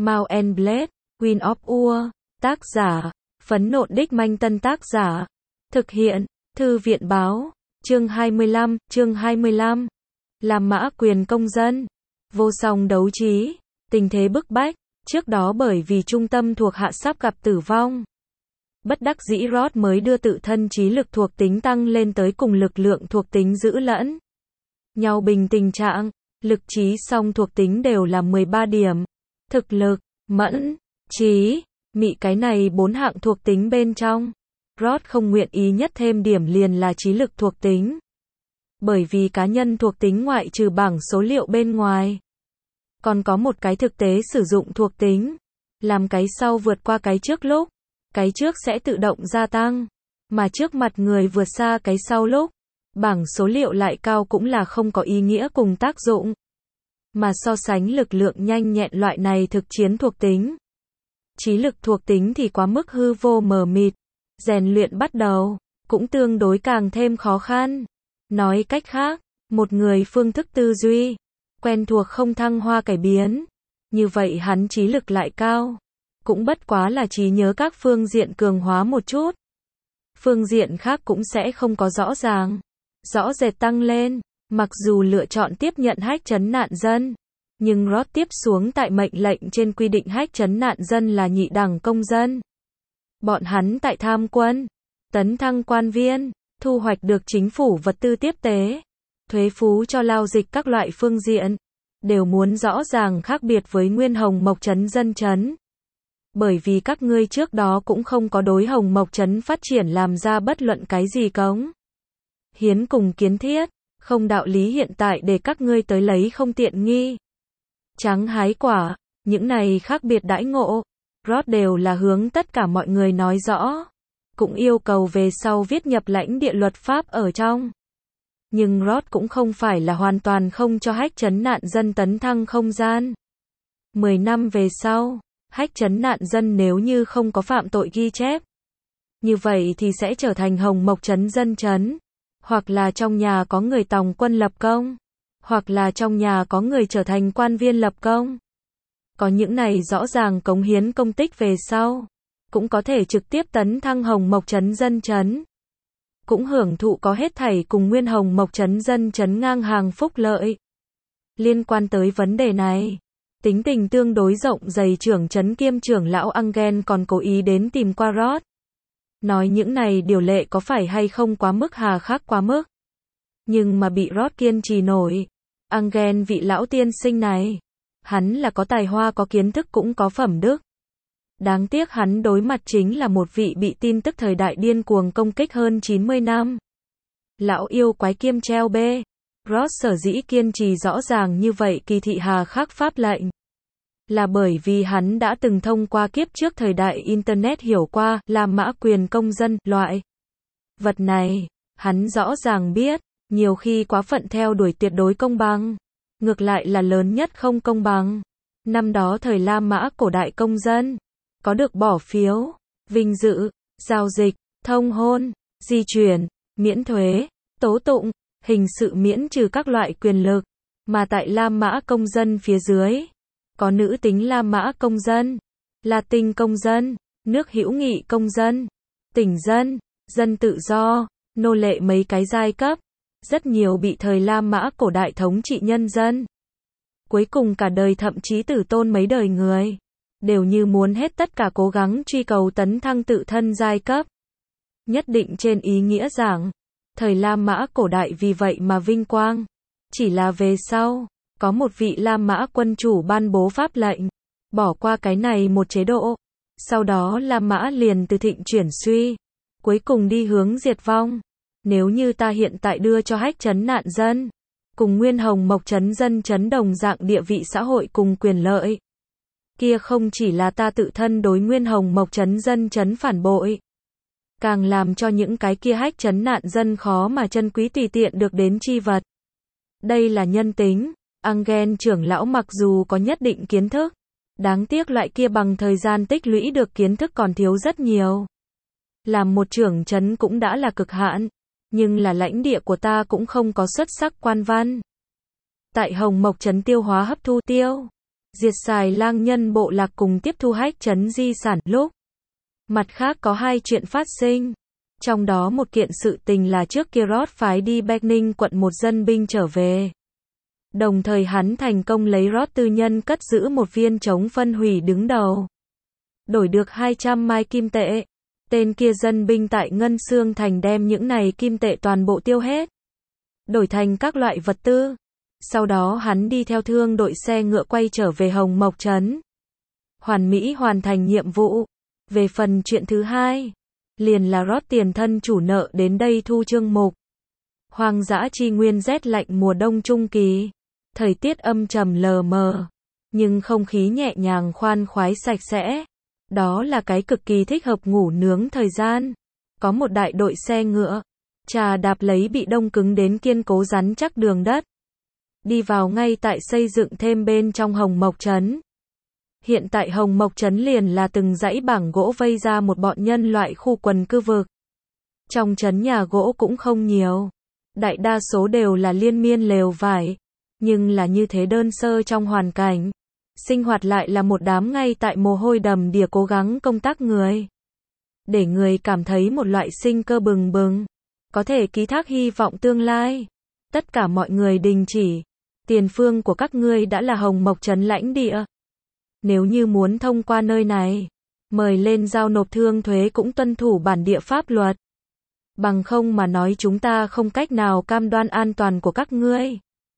Mount and Blade, Queen of Ur, tác giả, Phấn Nộn Đích Manh Tân tác giả, thực hiện, Thư viện Báo, chương 25, làm mã quyền công dân, vô song đấu trí, tình thế bức bách, trước đó bởi vì trung tâm thuộc hạ sắp gặp tử vong. Bất đắc dĩ Rod mới đưa tự thân trí lực thuộc tính tăng lên tới cùng lực lượng thuộc tính giữ lẫn nhau bình tình trạng, lực trí song thuộc tính đều là 13 điểm. Thực lực, mẫn, trí, mị cái này 4 hạng thuộc tính bên trong. Rod không nguyện ý nhất thêm điểm liền là trí lực thuộc tính. Bởi vì cá nhân thuộc tính ngoại trừ bảng số liệu bên ngoài, còn có một cái thực tế sử dụng thuộc tính. Làm cái sau vượt qua cái trước lúc, cái trước sẽ tự động gia tăng. Mà trước mặt người vượt xa cái sau lúc, bảng số liệu lại cao cũng là không có ý nghĩa cùng tác dụng. Mà so sánh lực lượng nhanh nhẹn loại này thực chiến thuộc tính, trí lực thuộc tính thì quá mức hư vô mờ mịt. Rèn luyện bắt đầu, cũng tương đối càng thêm khó khăn. Nói cách khác, một người phương thức tư duy, quen thuộc không thăng hoa cải biến. Như vậy hắn trí lực lại cao. Cũng bất quá là trí nhớ các phương diện cường hóa một chút. Phương diện khác cũng sẽ không có rõ ràng, rõ rệt tăng lên. Mặc dù lựa chọn tiếp nhận hách trấn nạn dân, nhưng Rod tiếp xuống tại mệnh lệnh trên quy định hách trấn nạn dân là nhị đẳng công dân. Bọn hắn tại tham quân, tấn thăng quan viên, thu hoạch được chính phủ vật tư tiếp tế, thuế phú cho lao dịch các loại phương diện, đều muốn rõ ràng khác biệt với nguyên Hồng Mộc Trấn dân trấn. Bởi vì các ngươi trước đó cũng không có đối Hồng Mộc Trấn phát triển làm ra bất luận cái gì cống hiến cùng kiến thiết, không đạo lý hiện tại để các ngươi tới lấy không tiện nghi. Trắng hái quả, những này khác biệt đãi ngộ, Rod đều là hướng tất cả mọi người nói rõ, cũng yêu cầu về sau viết nhập lãnh địa luật pháp ở trong. Nhưng Rod cũng không phải là hoàn toàn không cho hách trấn nạn dân tấn thăng không gian. 10 năm về sau, hách trấn nạn dân nếu như không có phạm tội ghi chép, như vậy thì sẽ trở thành Hồng Mộc Trấn dân trấn, hoặc là trong nhà có người tòng quân lập công, hoặc là trong nhà có người trở thành quan viên lập công. Có những này rõ ràng cống hiến công tích về sau, cũng có thể trực tiếp tấn thăng Hồng Mộc Trấn dân trấn. Cũng hưởng thụ có hết thảy cùng nguyên Hồng Mộc Trấn dân trấn ngang hàng phúc lợi. Liên quan tới vấn đề này, tính tình tương đối rộng dày trưởng trấn kiêm trưởng lão Angel còn cố ý đến tìm qua Rod. Nói những này điều lệ có phải hay không quá mức hà khắc quá mức. Nhưng mà bị Rod kiên trì nổi. Angel vị lão tiên sinh này, hắn là có tài hoa có kiến thức cũng có phẩm đức. Đáng tiếc hắn đối mặt chính là một vị bị tin tức thời đại điên cuồng công kích hơn 90 năm. Lão yêu quái kiêm treo bê. Rod sở dĩ kiên trì rõ ràng như vậy kỳ thị hà khắc pháp lệnh, là bởi vì hắn đã từng thông qua kiếp trước thời đại Internet hiểu qua làm mã quyền công dân loại vật này. Hắn rõ ràng biết, nhiều khi quá phận theo đuổi tuyệt đối công bằng, ngược lại là lớn nhất không công bằng. Năm đó thời La Mã cổ đại công dân, có được bỏ phiếu, vinh dự, giao dịch, thông hôn, di chuyển, miễn thuế, tố tụng, hình sự miễn trừ các loại quyền lực. Mà tại La Mã công dân phía dưới, có nữ tính La Mã công dân, Latin công dân, nước hữu nghị công dân, tỉnh dân, dân tự do, nô lệ mấy cái giai cấp. Rất nhiều bị thời La Mã cổ đại thống trị nhân dân. Cuối cùng cả đời thậm chí tử tôn mấy đời người, đều như muốn hết tất cả cố gắng truy cầu tấn thăng tự thân giai cấp. Nhất định trên ý nghĩa giảng, thời La Mã cổ đại vì vậy mà vinh quang. Chỉ là về sau, có một vị La Mã quân chủ ban bố pháp lệnh, bỏ qua cái này một chế độ. Sau đó La Mã liền từ thịnh chuyển suy, cuối cùng đi hướng diệt vong. Nếu như ta hiện tại đưa cho hách trấn nạn dân, cùng nguyên Hồng Mộc Trấn dân trấn đồng dạng địa vị xã hội cùng quyền lợi, kia không chỉ là ta tự thân đối nguyên Hồng Mộc Trấn dân trấn phản bội, càng làm cho những cái kia hách trấn nạn dân khó mà chân quý tùy tiện được đến chi vật. Đây là nhân tính. Angel trưởng lão mặc dù có nhất định kiến thức, đáng tiếc loại kia bằng thời gian tích lũy được kiến thức còn thiếu rất nhiều. Làm một trưởng trấn cũng đã là cực hạn, nhưng là lãnh địa của ta cũng không có xuất sắc quan văn. Tại Hồng Mộc Trấn tiêu hóa hấp thu tiêu diệt xài lang nhân bộ lạc cùng tiếp thu hách trấn di sản lúc. Mặt khác có hai chuyện phát sinh. Trong đó một kiện sự tình là trước kia Rod phái đi Bắc Ninh quận một dân binh trở về. Đồng thời hắn thành công lấy Rod tư nhân cất giữ một viên chống phân hủy đứng đầu. Đổi được 200 mai kim tệ. Tên kia dân binh tại Ngân Xương Thành đem những này kim tệ toàn bộ tiêu hết. Đổi thành các loại vật tư. Sau đó hắn đi theo thương đội xe ngựa quay trở về Hồng Mộc Trấn. Hoàn mỹ hoàn thành nhiệm vụ. Về phần chuyện thứ hai, liền là Rod tiền thân chủ nợ đến đây thu chương mục. Hoang dã chi nguyên rét lạnh mùa đông trung kỳ. Thời tiết âm trầm lờ mờ. Nhưng không khí nhẹ nhàng khoan khoái sạch sẽ. Đó là cái cực kỳ thích hợp ngủ nướng thời gian. Có một đại đội xe ngựa. Trà đạp lấy bị đông cứng đến kiên cố rắn chắc đường đất. Đi vào ngay tại xây dựng thêm bên trong Hồng Mộc Trấn. Hiện tại Hồng Mộc Trấn liền là từng dãy bảng gỗ vây ra một bọn nhân loại khu quần cư vực. Trong trấn nhà gỗ cũng không nhiều. Đại đa số đều là liên miên lều vải. Nhưng là như thế đơn sơ trong hoàn cảnh. Sinh hoạt lại là một đám ngay tại mồ hôi đầm đìa cố gắng công tác người. Để người cảm thấy một loại sinh cơ bừng bừng. Có thể ký thác hy vọng tương lai. Tất cả mọi người đình chỉ. Tiền phương của các ngươi đã là Hồng Mộc Trấn lãnh địa. Nếu như muốn thông qua nơi này, mời lên giao nộp thương thuế cũng tuân thủ bản địa pháp luật. Bằng không mà nói chúng ta không cách nào cam đoan an toàn của các ngươi.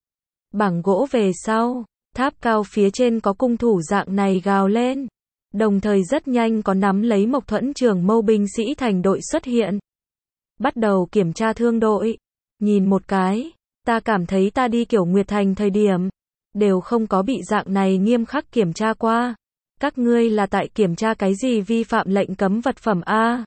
Bảng gỗ về sau, tháp cao phía trên có cung thủ dạng này gào lên. Đồng thời rất nhanh có nắm lấy Mộc Thuẫn trưởng mâu binh sĩ thành đội xuất hiện. Bắt đầu kiểm tra thương đội. Nhìn một cái, ta cảm thấy ta đi Kiểu Nguyệt Thành thời điểm. Đều không có bị dạng này nghiêm khắc kiểm tra qua. Các ngươi là tại kiểm tra cái gì vi phạm lệnh cấm vật phẩm a?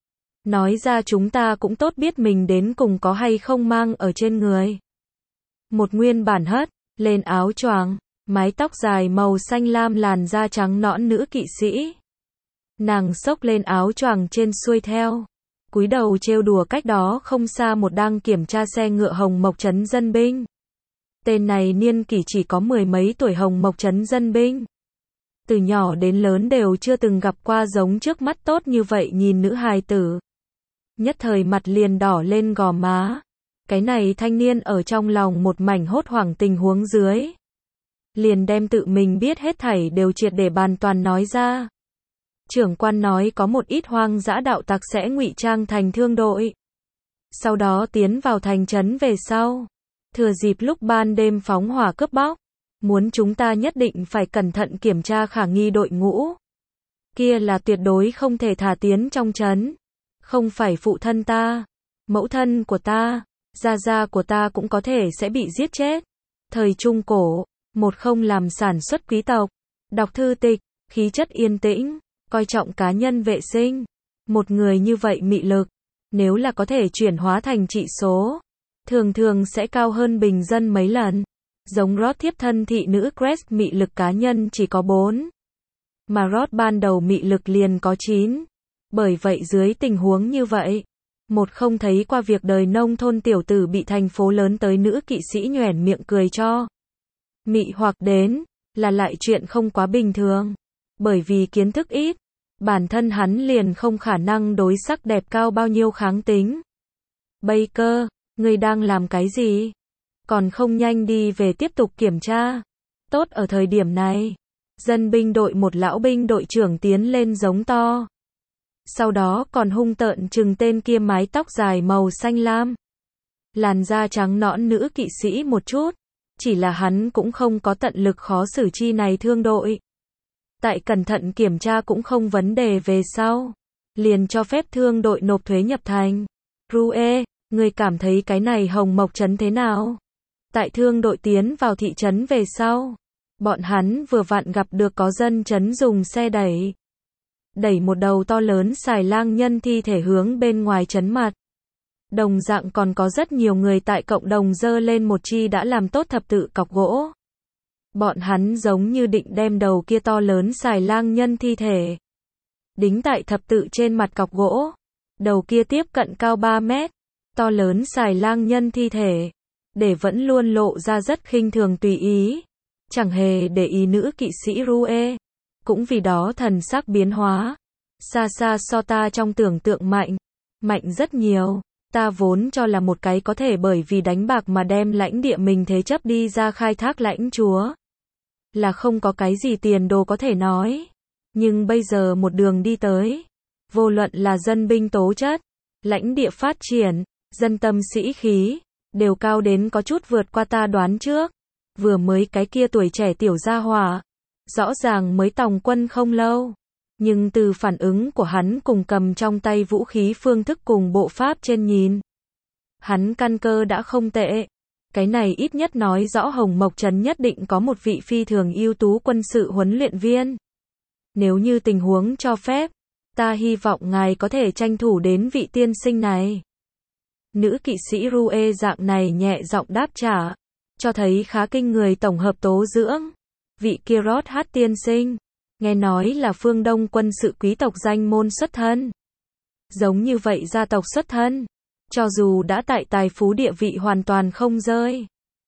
Nói ra chúng ta cũng tốt biết mình đến cùng có hay không mang ở trên người. Một nguyên bản hất, lên áo choàng, mái tóc dài màu xanh lam làn da trắng nõn nữ kỵ sĩ. Nàng xốc lên áo choàng trên xuôi theo. Cúi đầu trêu đùa cách đó không xa một đang kiểm tra xe ngựa Hồng Mộc Trấn dân binh. Tên này niên kỷ chỉ có 10 mấy tuổi Hồng Mộc Trấn dân binh. Từ nhỏ đến lớn đều chưa từng gặp qua giống trước mắt tốt như vậy nhìn nữ hài tử. Nhất thời mặt liền đỏ lên gò má. Cái này thanh niên ở trong lòng một mảnh hốt hoảng tình huống dưới. Liền đem tự mình biết hết thảy đều triệt để bàn toàn nói ra. Trưởng quan nói có một ít hoang dã đạo tặc sẽ ngụy trang thành thương đội. Sau đó tiến vào thành trấn về sau. Thừa dịp lúc ban đêm phóng hỏa cướp bóc. Muốn chúng ta nhất định phải cẩn thận kiểm tra khả nghi đội ngũ. Kia là tuyệt đối không thể thả tiến trong trấn. Không phải phụ thân ta, mẫu thân của ta, gia gia của ta cũng có thể sẽ bị giết chết. Thời Trung Cổ, một không làm sản xuất quý tộc, đọc thư tịch, khí chất yên tĩnh, coi trọng cá nhân vệ sinh. Một người như vậy mị lực, nếu là có thể chuyển hóa thành trị số, thường thường sẽ cao hơn bình dân mấy lần. Giống Rod thiếp thân thị nữ Crest mị lực cá nhân chỉ có 4. Mà Rod ban đầu mị lực liền có 9. Bởi vậy dưới tình huống như vậy, một không thấy qua việc đời nông thôn tiểu tử bị thành phố lớn tới nữ kỵ sĩ nhoẻn miệng cười cho. Mị hoặc đến, là lại chuyện không quá bình thường. Bởi vì kiến thức ít, bản thân hắn liền không khả năng đối sắc đẹp cao bao nhiêu kháng tính. Baker, ngươi đang làm cái gì? Còn không nhanh đi về tiếp tục kiểm tra. Tốt ở thời điểm này, dân binh đội một lão binh đội trưởng tiến lên giống to. Sau đó còn hung tợn trừng tên kia mái tóc dài màu xanh lam. Làn da trắng nõn nữ kỵ sĩ một chút. Chỉ là hắn cũng không có tận lực khó xử chi này thương đội. Tại cẩn thận kiểm tra cũng không vấn đề về sau. Liền cho phép thương đội nộp thuế nhập thành. Rue, người cảm thấy cái này Hồng Mộc Trấn thế nào? Tại thương đội tiến vào thị trấn về sau. Bọn hắn vừa vặn gặp được có dân trấn dùng xe đẩy. Đẩy một đầu to lớn xài lang nhân thi thể hướng bên ngoài trấn mặt. Đồng dạng còn có rất nhiều người tại cộng đồng dơ lên một chi đã làm tốt thập tự cọc gỗ. Bọn hắn giống như định đem đầu kia to lớn xài lang nhân thi thể đính tại thập tự trên mặt cọc gỗ. Đầu kia tiếp cận cao 3 mét. To lớn xài lang nhân thi thể. Để vẫn luôn lộ ra rất khinh thường tùy ý. chẳng hề để ý nữ kỵ sĩ Rue. Cũng vì đó thần sắc biến hóa. Xa xa so ta trong tưởng tượng mạnh. Mạnh rất nhiều. Ta vốn cho là một cái có thể bởi vì đánh bạc mà đem lãnh địa mình thế chấp đi ra khai thác lãnh chúa. Là không có cái gì tiền đồ có thể nói. Nhưng bây giờ một đường đi tới. Vô luận là dân binh tố chất, lãnh địa phát triển, dân tâm sĩ khí, đều cao đến có chút vượt qua ta đoán trước. Vừa mới cái kia tuổi trẻ tiểu gia hỏa, rõ ràng mới tòng quân không lâu. Nhưng từ phản ứng của hắn cùng cầm trong tay vũ khí phương thức cùng bộ pháp trên nhìn. Hắn căn cơ đã không tệ. Cái này ít nhất nói rõ Hồng Mộc Trấn nhất định có một vị phi thường ưu tú quân sự huấn luyện viên. Nếu như tình huống cho phép, ta hy vọng ngài có thể tranh thủ đến vị tiên sinh này. Nữ kỵ sĩ Rue dạng này nhẹ giọng đáp trả, cho thấy khá kinh người tổng hợp tố dưỡng. Vị kia Rót Hát tiên sinh, nghe nói là phương Đông quân sự quý tộc danh môn xuất thân. Giống như vậy gia tộc xuất thân, cho dù đã tại tài phú địa vị hoàn toàn không rơi.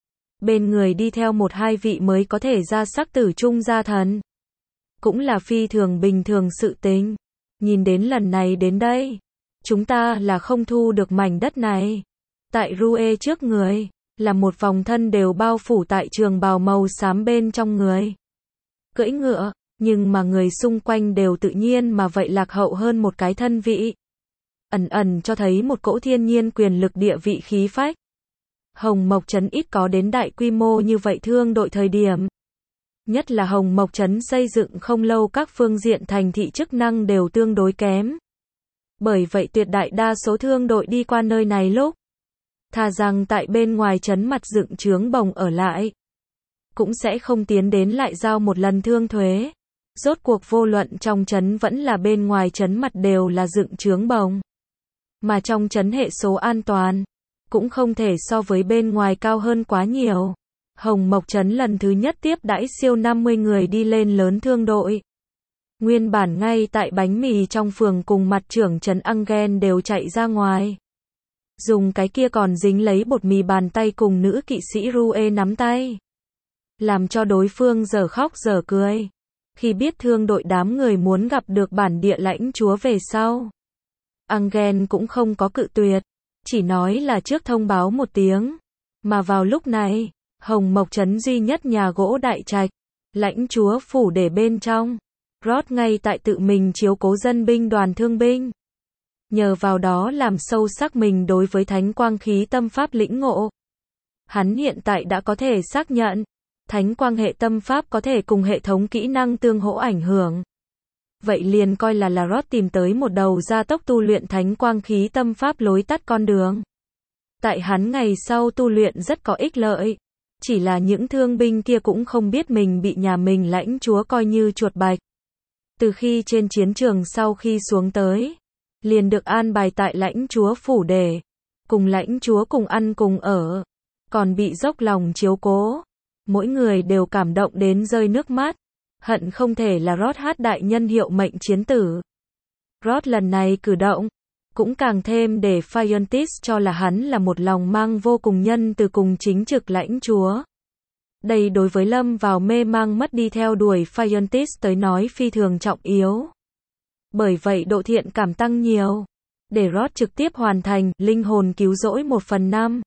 Bên người đi theo một hai vị mới có thể ra sắc tử trung gia thần. Cũng là phi thường bình thường sự tình. Nhìn đến lần này đến đây, chúng ta là không thu được mảnh đất này. Tại Rue trước người, là một vòng thân đều bao phủ tại trường bào màu xám bên trong người. Cưỡi ngựa, nhưng mà người xung quanh đều tự nhiên mà vậy lạc hậu hơn một cái thân vị. Ẩn ẩn cho thấy một cỗ thiên nhiên quyền lực địa vị khí phách. Hồng Mộc Trấn ít có đến đại quy mô như vậy thương đội thời điểm. Nhất là Hồng Mộc Trấn xây dựng không lâu các phương diện thành thị chức năng đều tương đối kém. Bởi vậy tuyệt đại đa số thương đội đi qua nơi này lúc, thà rằng tại bên ngoài trấn mặt dựng trướng bồng ở lại, cũng sẽ không tiến đến lại giao một lần thương thuế. Rốt cuộc vô luận trong trấn vẫn là bên ngoài trấn mặt đều là dựng trướng bồng. Mà trong trấn hệ số an toàn, cũng không thể so với bên ngoài cao hơn quá nhiều. Hồng Mộc Trấn lần thứ nhất tiếp đãi siêu 50 người đi lên lớn thương đội. Nguyên bản ngay tại bánh mì trong phường cùng mặt trưởng trấn Angen đều chạy ra ngoài. Dùng cái kia còn dính lấy bột mì bàn tay cùng nữ kỵ sĩ Rue nắm tay. Làm cho đối phương giờ khóc giờ cười. Khi biết thương đội đám người muốn gặp được bản địa lãnh chúa về sau. Angen cũng không có cự tuyệt. Chỉ nói là trước thông báo một tiếng. Mà vào lúc này, Hồng Mộc Trấn duy nhất nhà gỗ đại trạch, lãnh chúa phủ để bên trong. Rót ngay tại tự mình chiếu cố dân binh đoàn thương binh. Nhờ vào đó làm sâu sắc mình đối với thánh quang khí tâm pháp lĩnh ngộ. Hắn hiện tại đã có thể xác nhận, thánh quang hệ tâm pháp có thể cùng hệ thống kỹ năng tương hỗ ảnh hưởng. Vậy liền coi là Rót tìm tới một đầu gia tốc tu luyện thánh quang khí tâm pháp lối tắt con đường. Tại hắn ngày sau tu luyện rất có ích lợi. Chỉ là những thương binh kia cũng không biết mình bị nhà mình lãnh chúa coi như chuột bạch. Từ khi trên chiến trường sau khi xuống tới, liền được an bài tại lãnh chúa phủ để, cùng lãnh chúa cùng ăn cùng ở, còn bị dốc lòng chiếu cố. Mỗi người đều cảm động đến rơi nước mắt, hận không thể là Rót Hát đại nhân hiệu mệnh chiến tử. Rót lần này cử động, cũng càng thêm để Phiontis cho là hắn là một lòng mang vô cùng nhân từ cùng chính trực lãnh chúa. Đây đối với lâm vào mê mang mất đi theo đuổi Phiontis tới nói phi thường trọng yếu. Bởi vậy độ thiện cảm tăng nhiều. Để Rót trực tiếp hoàn thành linh hồn cứu rỗi 1/5.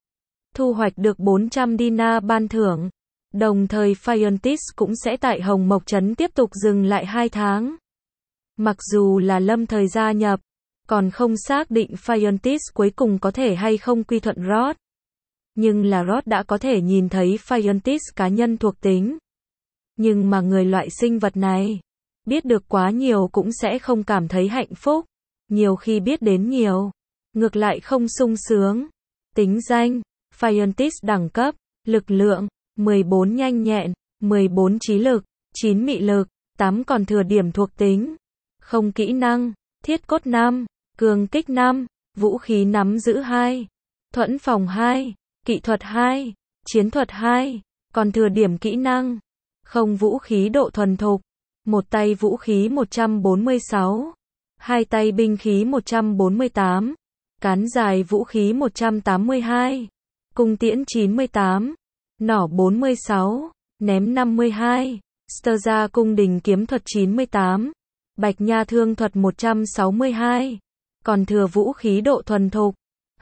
Thu hoạch được 400 dinar ban thưởng. Đồng thời Phiontis cũng sẽ tại Hồng Mộc Trấn tiếp tục dừng lại 2 tháng. Mặc dù là lâm thời gia nhập, còn không xác định Phiontis cuối cùng có thể hay không quy thuận Rót. Nhưng là Rót đã có thể nhìn thấy Phiontis cá nhân thuộc tính. Nhưng mà người loại sinh vật này, biết được quá nhiều cũng sẽ không cảm thấy hạnh phúc. Nhiều khi biết đến nhiều, ngược lại không sung sướng. Tính danh, Phiontis đẳng cấp, lực lượng, 14 nhanh nhẹn, 14 trí lực, 9 mị lực, 8 còn thừa điểm thuộc tính. Không kỹ năng, thiết cốt 5, cường kích 5, vũ khí nắm giữ 2, thuẫn phòng 2, kỹ thuật 2, chiến thuật 2, còn thừa điểm kỹ năng. Không vũ khí độ thuần thục, một tay vũ khí 146, hai tay binh khí 148, cán dài vũ khí 182, cung tiễn 98, nỏ 46, ném 52, Sterza cung đình kiếm thuật 98, Bạch Nha thương thuật 162, còn thừa vũ khí độ thuần thục,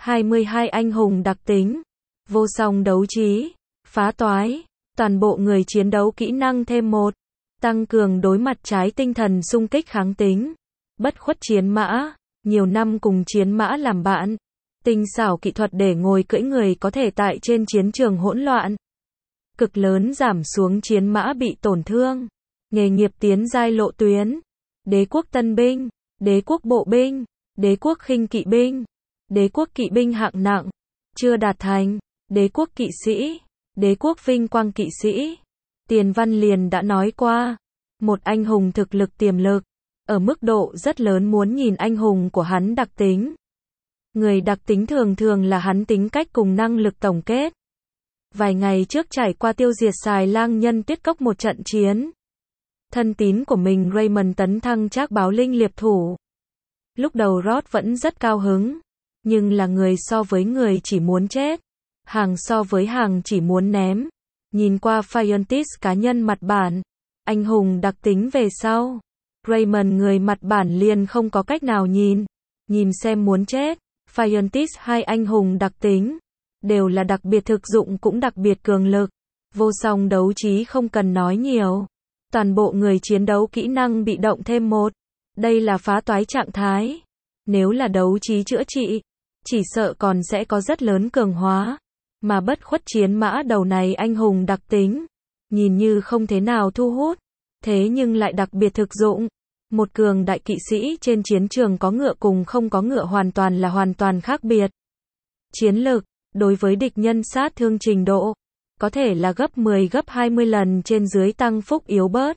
22 anh hùng đặc tính, vô song đấu trí, phá toái, toàn bộ người chiến đấu kỹ năng thêm 1, tăng cường đối mặt trái tinh thần xung kích kháng tính, bất khuất chiến mã, nhiều năm cùng chiến mã làm bạn, tinh xảo kỹ thuật để ngồi cưỡi người có thể tại trên chiến trường hỗn loạn, cực lớn giảm xuống chiến mã bị tổn thương, nghề nghiệp tiến giai lộ tuyến, đế quốc tân binh, đế quốc bộ binh, đế quốc khinh kỵ binh, đế quốc kỵ binh hạng nặng, chưa đạt thành, đế quốc kỵ sĩ, đế quốc vinh quang kỵ sĩ. Tiền Văn liền đã nói qua, một anh hùng thực lực tiềm lực, ở mức độ rất lớn muốn nhìn anh hùng của hắn đặc tính. Người đặc tính thường thường là hắn tính cách cùng năng lực tổng kết. Vài ngày trước trải qua tiêu diệt xài lang nhân tuyết cốc một trận chiến. Thân tín của mình Raymond tấn thăng trác báo linh liệp thủ. Lúc đầu Rod vẫn rất cao hứng, nhưng là người so với người chỉ muốn chết, hàng so với hàng chỉ muốn ném. Nhìn qua Fiontis cá nhân mặt bản, anh hùng đặc tính về sau, Raymond người mặt bản liền không có cách nào nhìn xem muốn chết. Fiontis hai anh hùng đặc tính, đều là đặc biệt thực dụng cũng đặc biệt cường lực, vô song đấu trí không cần nói nhiều. Toàn bộ người chiến đấu kỹ năng bị động thêm 1, đây là phá toái trạng thái. Nếu là đấu trí chữa trị, chỉ sợ còn sẽ có rất lớn cường hóa. Mà bất khuất chiến mã đầu này anh hùng đặc tính, nhìn như không thế nào thu hút, thế nhưng lại đặc biệt thực dụng. Một cường đại kỵ sĩ trên chiến trường có ngựa cùng không có ngựa hoàn toàn khác biệt. Chiến lực, đối với địch nhân sát thương trình độ, có thể là gấp 10 gấp 20 lần trên dưới tăng phúc yếu bớt.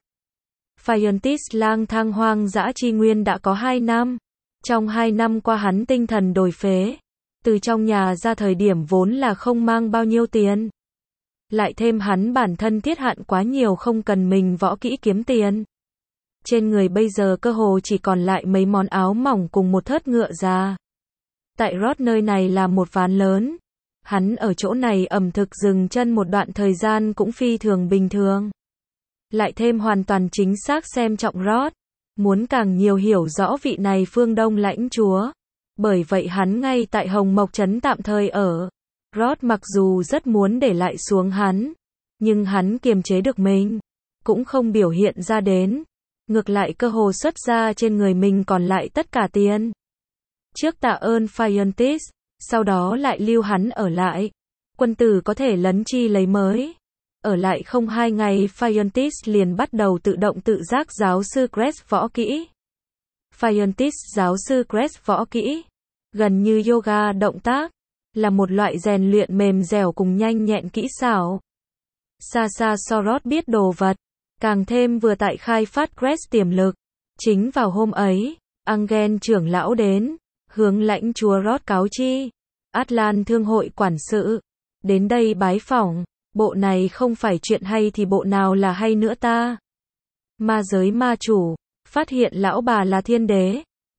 Fiontis lang thang hoang dã chi nguyên đã có 2 năm. Trong 2 năm qua hắn tinh thần đổi phế. Từ trong nhà ra thời điểm vốn là không mang bao nhiêu tiền. Lại thêm hắn bản thân tiết hạn quá nhiều không cần mình võ kỹ kiếm tiền. Trên người bây giờ cơ hồ chỉ còn lại mấy món áo mỏng cùng một thớt ngựa già. Tại Rod nơi này là một ván lớn. Hắn ở chỗ này ẩm thực dừng chân một đoạn thời gian cũng phi thường bình thường. Lại thêm hoàn toàn chính xác xem trọng Rod. Muốn càng nhiều hiểu rõ vị này phương Đông lãnh chúa. Bởi vậy hắn ngay tại Hồng Mộc Trấn tạm thời ở. Rod mặc dù rất muốn để lại xuống hắn, nhưng hắn kiềm chế được mình, cũng không biểu hiện ra đến. Ngược lại cơ hồ xuất ra trên người mình còn lại tất cả tiền. Trước tạ ơn Fiontis, sau đó lại lưu hắn ở lại. Quân tử có thể lấn chi lấy mới. Ở lại không 2 ngày Fiontis liền bắt đầu tự động tự giác giáo sư Crest võ kỹ. Fiontis giáo sư Crest võ kỹ, gần như yoga động tác, là một loại rèn luyện mềm dẻo cùng nhanh nhẹn kỹ xảo. Xa xa Sorot biết đồ vật, càng thêm vừa tại khai phát Crest tiềm lực. Chính vào hôm ấy, Angen trưởng lão đến, hướng lãnh chúa Rod cáo chi. Atlan thương hội quản sự, đến đây bái phỏng, bộ này không phải chuyện hay thì bộ nào là hay nữa ta. Ma giới ma chủ, phát hiện lão bà là thiên đế,